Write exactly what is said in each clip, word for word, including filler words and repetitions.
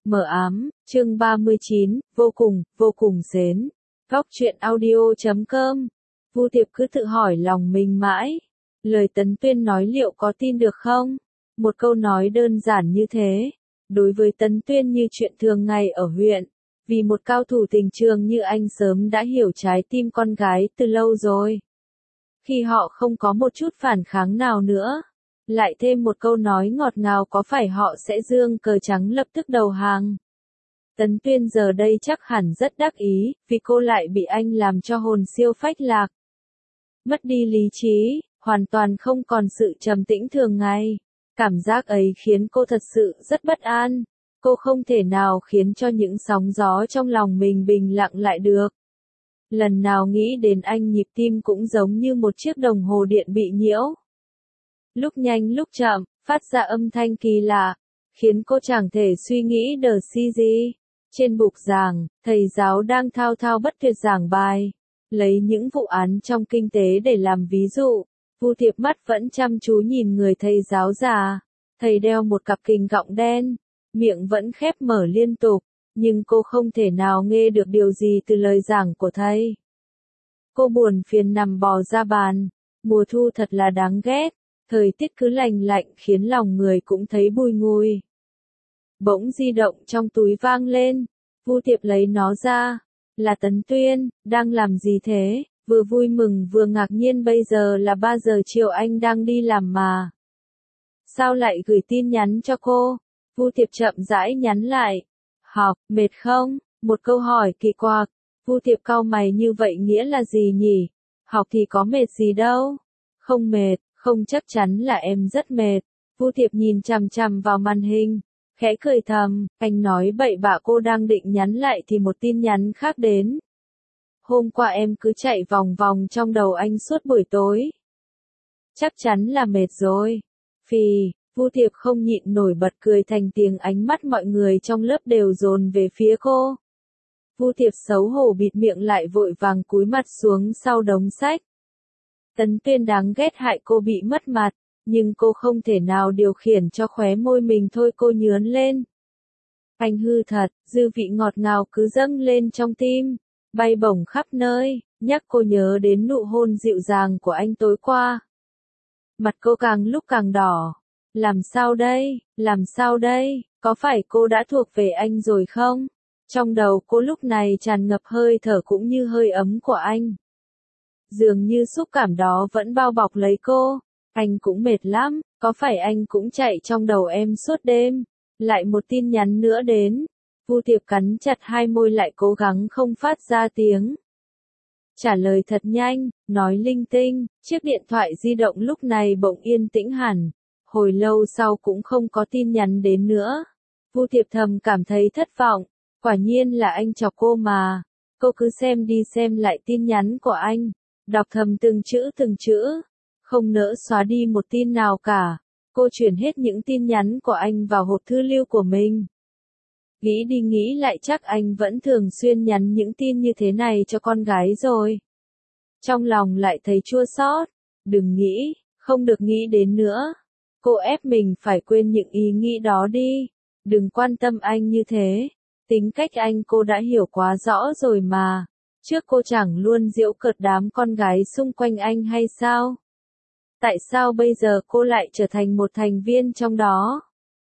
Mờ ám, chương ba mươi chín, vô cùng, vô cùng xến. Góc truyện audio chấm com. Vu Tiệp cứ tự hỏi lòng mình mãi. Lời Tấn Tuyên nói liệu có tin được không? Một câu nói đơn giản như thế. Đối với Tấn Tuyên như chuyện thường ngày ở huyện. Vì một cao thủ tình trường như anh sớm đã hiểu trái tim con gái từ lâu rồi. Khi họ không có một chút phản kháng nào nữa. Lại thêm một câu nói ngọt ngào có phải họ sẽ giương cờ trắng lập tức đầu hàng. Tấn Tuyên giờ đây chắc hẳn rất đắc ý, vì cô lại bị anh làm cho hồn siêu phách lạc. Mất đi lý trí, hoàn toàn không còn sự trầm tĩnh thường ngày. Cảm giác ấy khiến cô thật sự rất bất an. Cô không thể nào khiến cho những sóng gió trong lòng mình bình lặng lại được. Lần nào nghĩ đến anh nhịp tim cũng giống như một chiếc đồng hồ điện bị nhiễu. Lúc nhanh lúc chậm, phát ra âm thanh kỳ lạ, khiến cô chẳng thể suy nghĩ đờ si gì. Trên bục giảng, thầy giáo đang thao thao bất tuyệt giảng bài, lấy những vụ án trong kinh tế để làm ví dụ. Vu Tiệp mắt vẫn chăm chú nhìn người thầy giáo già. Thầy đeo một cặp kính gọng đen, miệng vẫn khép mở liên tục, nhưng cô không thể nào nghe được điều gì từ lời giảng của thầy. Cô buồn phiền nằm bò ra bàn. Mùa thu thật là đáng ghét. Thời tiết cứ lành lạnh khiến lòng người cũng thấy bùi ngùi. Bỗng di động trong túi vang lên. Vu Tiệp lấy nó ra. Là Tấn Tuyên, đang làm gì thế? Vừa vui mừng vừa ngạc nhiên, bây giờ là ba giờ chiều anh đang đi làm mà. Sao lại gửi tin nhắn cho cô? Vu Tiệp chậm rãi nhắn lại. Học, mệt không? Một câu hỏi kỳ quặc. Vu Tiệp cau mày, như vậy nghĩa là gì nhỉ? Học thì có mệt gì đâu. Không mệt. Không, chắc chắn là em rất mệt. Vu Tiệp nhìn chằm chằm vào màn hình, khẽ cười thầm, anh nói bậy bạ. Cô đang định nhắn lại thì một tin nhắn khác đến. Hôm qua em cứ chạy vòng vòng trong đầu anh suốt buổi tối. Chắc chắn là mệt rồi. Phì, Vu Tiệp không nhịn nổi bật cười thành tiếng, ánh mắt mọi người trong lớp đều dồn về phía cô. Vu Tiệp xấu hổ bịt miệng lại, vội vàng cúi mặt xuống sau đống sách. Tấn Tuyên đáng ghét hại cô bị mất mặt, nhưng cô không thể nào điều khiển cho khóe môi mình thôi, cô nhướn lên. Anh hư thật, dư vị ngọt ngào cứ dâng lên trong tim, bay bổng khắp nơi, nhắc cô nhớ đến nụ hôn dịu dàng của anh tối qua. Mặt cô càng lúc càng đỏ. Làm sao đây, làm sao đây, có phải cô đã thuộc về anh rồi không? Trong đầu cô lúc này tràn ngập hơi thở cũng như hơi ấm của anh. Dường như xúc cảm đó vẫn bao bọc lấy cô. Anh cũng mệt lắm, có phải anh cũng chạy trong đầu em suốt đêm? Lại một tin nhắn nữa đến. Vu Tiệp cắn chặt hai môi lại, cố gắng không phát ra tiếng. Trả lời thật nhanh, nói linh tinh. Chiếc điện thoại di động lúc này bỗng yên tĩnh hẳn. Hồi lâu sau cũng không có tin nhắn đến nữa. Vu Tiệp thầm cảm thấy thất vọng. Quả nhiên là anh chọc cô mà. Cô cứ xem đi xem lại tin nhắn của anh. Đọc thầm từng chữ từng chữ, không nỡ xóa đi một tin nào cả. Cô chuyển hết những tin nhắn của anh vào hộp thư lưu của mình. Nghĩ đi nghĩ lại, chắc anh vẫn thường xuyên nhắn những tin như thế này cho con gái rồi. Trong lòng lại thấy chua xót. Đừng nghĩ, không được nghĩ đến nữa. Cô ép mình phải quên những ý nghĩ đó đi. Đừng quan tâm anh như thế. Tính cách anh cô đã hiểu quá rõ rồi mà. Trước cô chẳng luôn giễu cợt đám con gái xung quanh anh hay sao? Tại sao bây giờ cô lại trở thành một thành viên trong đó?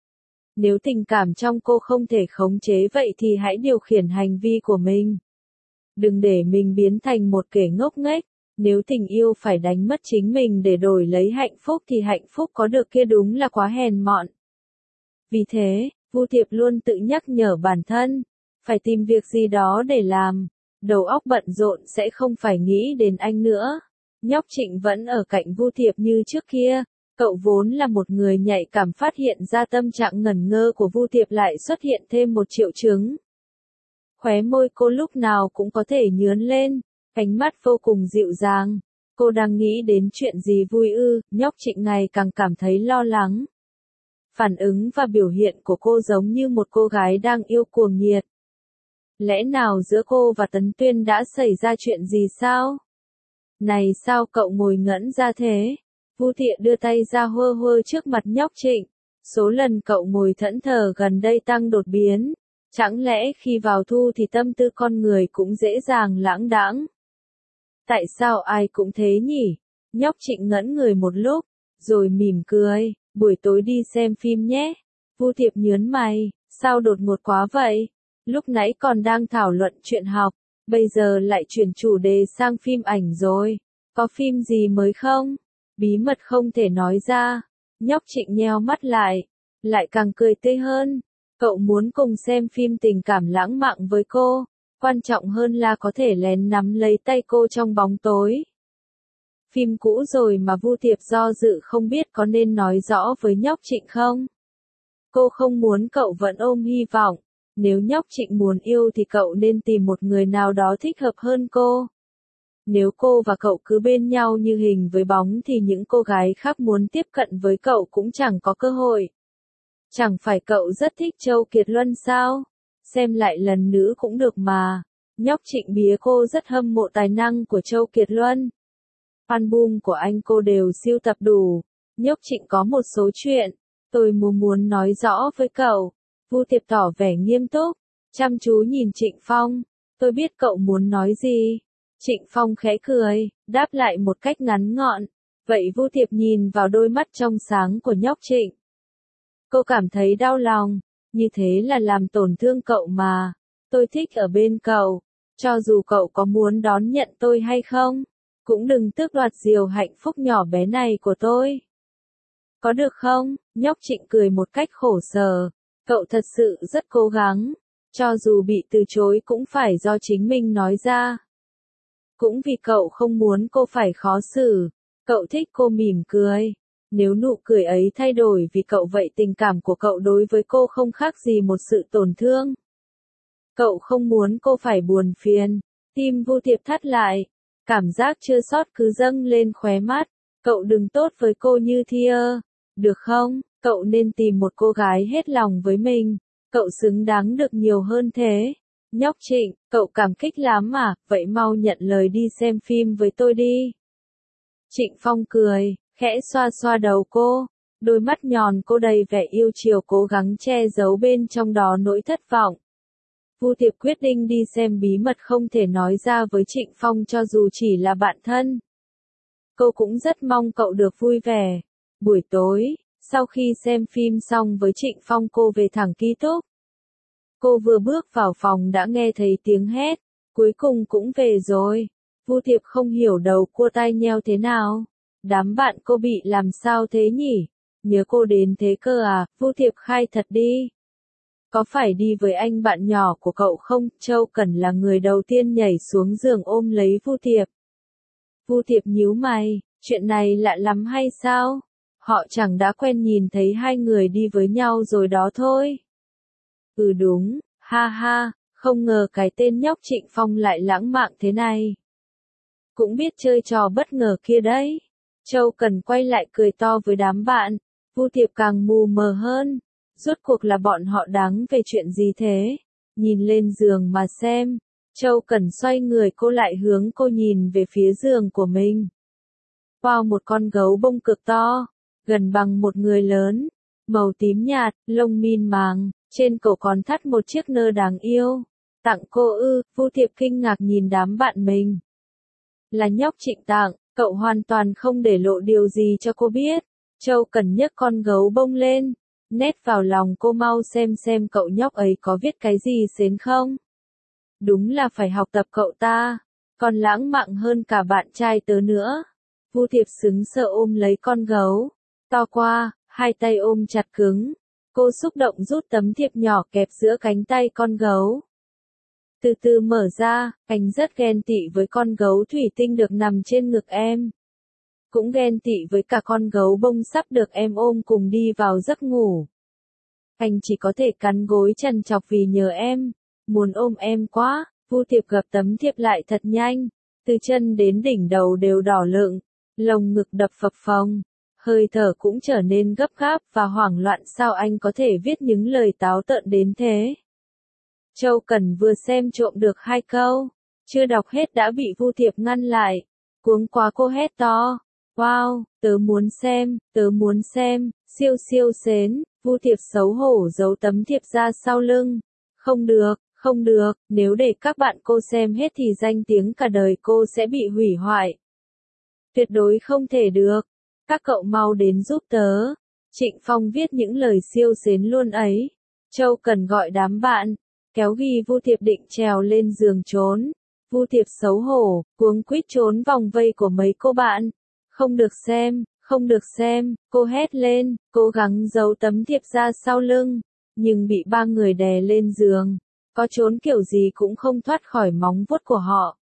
Nếu tình cảm trong cô không thể khống chế vậy thì hãy điều khiển hành vi của mình. Đừng để mình biến thành một kẻ ngốc nghếch. Nếu tình yêu phải đánh mất chính mình để đổi lấy hạnh phúc thì hạnh phúc có được kia đúng là quá hèn mọn. Vì thế, Vu Tiệp luôn tự nhắc nhở bản thân, phải tìm việc gì đó để làm. Đầu óc bận rộn sẽ không phải nghĩ đến anh nữa. Nhóc Trịnh vẫn ở cạnh Vu Tiệp như trước kia. Cậu vốn là một người nhạy cảm, phát hiện ra tâm trạng ngẩn ngơ của Vu Tiệp lại xuất hiện thêm một triệu chứng. Khóe môi cô lúc nào cũng có thể nhướn lên, ánh mắt vô cùng dịu dàng. Cô đang nghĩ đến chuyện gì vui ư? Nhóc Trịnh ngày càng cảm thấy lo lắng. Phản ứng và biểu hiện của cô giống như một cô gái đang yêu cuồng nhiệt. Lẽ nào giữa cô và Tấn Tuyên đã xảy ra chuyện gì sao? Này, sao cậu ngồi ngẩn ra thế? Vu Tiệp đưa tay ra hơ hơ trước mặt nhóc Trịnh. Số lần cậu ngồi thẫn thờ gần đây tăng đột biến. Chẳng lẽ khi vào thu thì tâm tư con người cũng dễ dàng lãng đãng? Tại sao ai cũng thế nhỉ? Nhóc Trịnh ngẩn người một lúc, rồi mỉm cười, buổi tối đi xem phim nhé. Vu Thiệp nhớn mày, sao đột ngột quá vậy? Lúc nãy còn đang thảo luận chuyện học, bây giờ lại chuyển chủ đề sang phim ảnh rồi. Có phim gì mới không? Bí mật không thể nói ra. Nhóc Trịnh nheo mắt lại, lại càng cười tươi hơn. Cậu muốn cùng xem phim tình cảm lãng mạn với cô, quan trọng hơn là có thể lén nắm lấy tay cô trong bóng tối. Phim cũ rồi mà Vu Thiệp do dự không biết có nên nói rõ với nhóc Trịnh không? Cô không muốn cậu vẫn ôm hy vọng. Nếu nhóc Trịnh muốn yêu thì cậu nên tìm một người nào đó thích hợp hơn cô. Nếu cô và cậu cứ bên nhau như hình với bóng thì những cô gái khác muốn tiếp cận với cậu cũng chẳng có cơ hội. Chẳng phải cậu rất thích Châu Kiệt Luân sao? Xem lại lần nữa cũng được mà. Nhóc Trịnh bía cô rất hâm mộ tài năng của Châu Kiệt Luân. Album của anh cô đều sưu tập đủ. Nhóc Trịnh có một số chuyện, tôi muốn muốn nói rõ với cậu. Vu Thiệp tỏ vẻ nghiêm túc, chăm chú nhìn Trịnh Phong. Tôi biết cậu muốn nói gì. Trịnh Phong khẽ cười, đáp lại một cách ngắn gọn. Vậy Vu Thiệp nhìn vào đôi mắt trong sáng của nhóc Trịnh. Cô cảm thấy đau lòng, như thế là làm tổn thương cậu mà. Tôi thích ở bên cậu, cho dù cậu có muốn đón nhận tôi hay không, cũng đừng tước đoạt diều hạnh phúc nhỏ bé này của tôi. Có được không? Nhóc Trịnh cười một cách khổ sở. Cậu thật sự rất cố gắng, cho dù bị từ chối cũng phải do chính mình nói ra. Cũng vì cậu không muốn cô phải khó xử, cậu thích cô mỉm cười. Nếu nụ cười ấy thay đổi vì cậu vậy tình cảm của cậu đối với cô không khác gì một sự tổn thương. Cậu không muốn cô phải buồn phiền. Tim Vu Thiệp thắt lại, cảm giác chua xót cứ dâng lên khóe mắt. Cậu đừng tốt với cô như Thia, được không? Cậu nên tìm một cô gái hết lòng với mình. Cậu xứng đáng được nhiều hơn thế. Nhóc Trịnh, cậu cảm kích lắm mà, vậy mau nhận lời đi xem phim với tôi đi. Trịnh Phong cười, khẽ xoa xoa đầu cô, đôi mắt nhọn cô đầy vẻ yêu chiều cố gắng che giấu bên trong đó nỗi thất vọng. Vu Thiệp quyết định đi xem bí mật không thể nói ra với Trịnh Phong cho dù chỉ là bạn thân. Cô cũng rất mong cậu được vui vẻ. Buổi tối, sau khi xem phim xong với Trịnh Phong cô về thẳng ký túc. Cô vừa bước vào phòng đã nghe thấy tiếng hét, cuối cùng cũng về rồi. Vu Thiệp không hiểu đầu cua tai nheo thế nào. Đám bạn cô bị làm sao thế nhỉ? Nhớ cô đến thế cơ à? Vu Thiệp khai thật đi. Có phải đi với anh bạn nhỏ của cậu không? Châu Cẩn là người đầu tiên nhảy xuống giường ôm lấy Vu Thiệp. Vu Thiệp nhíu mày, chuyện này lạ lắm hay sao? Họ chẳng đã quen nhìn thấy hai người đi với nhau rồi đó thôi. Ừ đúng, ha ha, không ngờ cái tên nhóc Trịnh Phong lại lãng mạn thế này. Cũng biết chơi trò bất ngờ kia đấy. Châu Cần quay lại cười to với đám bạn. Vu Thiệp càng mù mờ hơn. Rốt cuộc là bọn họ đáng về chuyện gì thế? Nhìn lên giường mà xem. Châu Cần xoay người cô lại hướng cô nhìn về phía giường của mình. Wow, một con gấu bông cực to, gần bằng một người lớn, màu tím nhạt, lông min màng, trên cổ còn thắt một chiếc nơ đáng yêu. Tặng cô ư? Vu Thiệp kinh ngạc nhìn đám bạn mình. Là nhóc Trịnh tặng, cậu hoàn toàn không để lộ điều gì cho cô biết. Châu Cần nhấc con gấu bông lên, nét vào lòng cô, mau xem xem cậu nhóc ấy có viết cái gì xến không. Đúng là phải học tập cậu ta, còn lãng mạn hơn cả bạn trai tớ nữa. Vu Thiệp sững sờ ôm lấy con gấu, to qua, hai tay ôm chặt cứng. Cô xúc động rút tấm thiệp nhỏ kẹp giữa cánh tay con gấu. Từ từ mở ra, anh rất ghen tị với con gấu thủy tinh được nằm trên ngực em. Cũng ghen tị với cả con gấu bông sắp được em ôm cùng đi vào giấc ngủ. Anh chỉ có thể cắn gối trằn trọc vì nhớ em, muốn ôm em quá. Vu Thiệp gập tấm thiệp lại thật nhanh, từ chân đến đỉnh đầu đều đỏ lựng, lồng ngực đập phập phồng, hơi thở cũng trở nên gấp gáp và hoảng loạn. Sao anh có thể viết những lời táo tợn đến thế? Châu Cần vừa xem trộm được hai câu, chưa đọc hết đã bị Vu Thiệp ngăn lại, cuống quá cô hét to. Wow, tớ muốn xem, tớ muốn xem, siêu siêu xến. Vu Thiệp xấu hổ giấu tấm thiệp ra sau lưng, Không được, không được, nếu để các bạn cô xem hết thì danh tiếng cả đời cô sẽ bị hủy hoại. Tuyệt đối không thể được. Các cậu mau đến giúp tớ. Trịnh Phong viết những lời siêu xến luôn ấy. Châu Cần gọi đám bạn, kéo ghi Vu Thiệp định trèo lên giường trốn. Vu Thiệp xấu hổ, cuống quýt trốn vòng vây của mấy cô bạn. Không được xem, không được xem, cô hét lên, cố gắng giấu tấm thiệp ra sau lưng, nhưng bị ba người đè lên giường. Có trốn kiểu gì cũng không thoát khỏi móng vuốt của họ.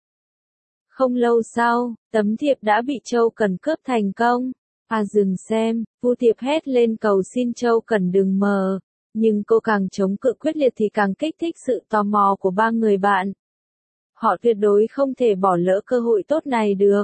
Không lâu sau, tấm thiệp đã bị Châu Cần cướp thành công. À dừng xem, Vu Thiệp hét lên cầu xin Châu Cần đừng mờ. Nhưng cô càng chống cự quyết liệt thì càng kích thích sự tò mò của ba người bạn. Họ tuyệt đối không thể bỏ lỡ cơ hội tốt này được.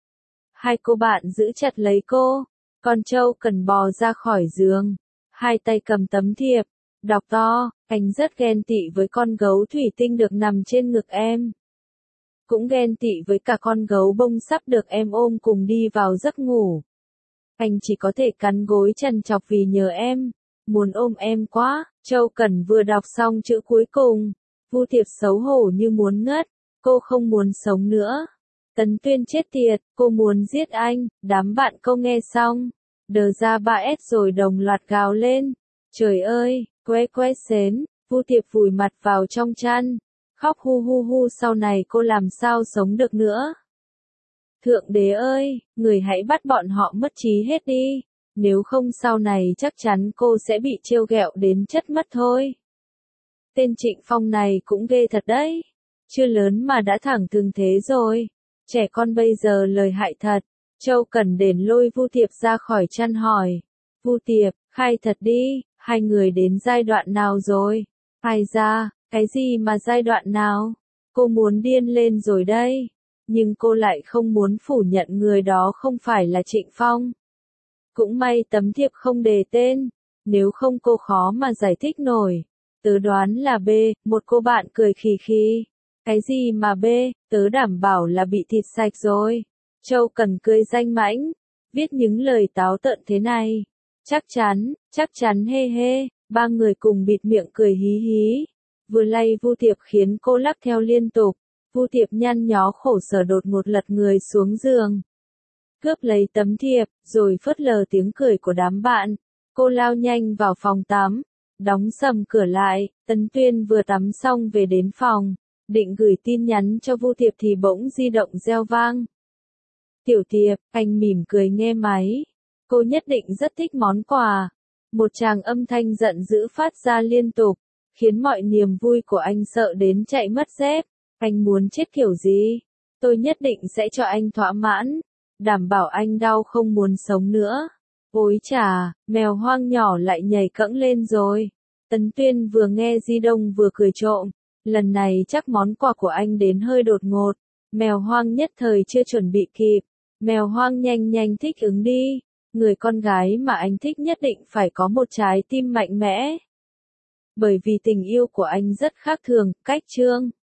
Hai cô bạn giữ chặt lấy cô, còn Châu Cần bò ra khỏi giường. Hai tay cầm tấm thiệp, đọc to, anh rất ghen tị với con gấu thủy tinh được nằm trên ngực em. Cũng ghen tị với cả con gấu bông sắp được em ôm cùng đi vào giấc ngủ. Anh chỉ có thể cắn gối trằn trọc vì nhớ em, muốn ôm em quá. Châu Cần vừa đọc xong chữ cuối cùng, Vu Thiệp xấu hổ như muốn ngất, cô không muốn sống nữa. Tấn Tuyên chết tiệt, cô muốn giết anh. Đám bạn câu nghe xong, đờ ra ba S rồi đồng loạt gào lên. Trời ơi, que que xến. Vu Thiệp vùi mặt vào trong chăn, khóc hu hu hu, sau này cô làm sao sống được nữa. Thượng đế ơi, người hãy bắt bọn họ mất trí hết đi, nếu không sau này chắc chắn cô sẽ bị trêu ghẹo đến chất mất thôi. Tên Trịnh Phong này cũng ghê thật đấy, chưa lớn mà đã thẳng thừng thế rồi, trẻ con bây giờ lời hại thật. Châu Cần đến lôi Vu Thiệp ra khỏi chăn hỏi, Vu Thiệp, khai thật đi, hai người đến giai đoạn nào rồi? Ai ra, cái gì mà giai đoạn nào? Cô muốn điên lên rồi đây. Nhưng cô lại không muốn phủ nhận người đó không phải là Trịnh Phong. Cũng may tấm thiệp không đề tên, nếu không cô khó mà giải thích nổi. Tớ đoán là B, một cô bạn cười khì khì. Cái gì mà B, tớ đảm bảo là bị thịt sạch rồi. Châu Cần cười danh mãnh, viết những lời táo tợn thế này. Chắc chắn, chắc chắn hê hê, ba người cùng bịt miệng cười hí hí. Vừa lay Vu Thiệp khiến cô lắc theo liên tục. Vu Thiệp nhăn nhó khổ sở đột ngột lật người xuống giường. Cướp lấy tấm thiệp, rồi phớt lờ tiếng cười của đám bạn. Cô lao nhanh vào phòng tắm, đóng sầm cửa lại. Tấn Tuyên vừa tắm xong về đến phòng, định gửi tin nhắn cho Vu Thiệp thì bỗng di động reo vang. Tiểu Thiệp, anh mỉm cười nghe máy. Cô nhất định rất thích món quà. Một tràng âm thanh giận dữ phát ra liên tục, khiến mọi niềm vui của anh sợ đến chạy mất dép. Anh muốn chết kiểu gì? Tôi nhất định sẽ cho anh thỏa mãn, đảm bảo anh đau không muốn sống nữa. Ôi chà, mèo hoang nhỏ lại nhảy cẫng lên rồi. Tấn Tuyên vừa nghe di động vừa cười trộm. Lần này chắc món quà của anh đến hơi đột ngột. Mèo hoang nhất thời chưa chuẩn bị kịp. Mèo hoang nhanh nhanh thích ứng đi. Người con gái mà anh thích nhất định phải có một trái tim mạnh mẽ. Bởi vì tình yêu của anh rất khác thường, cách trương.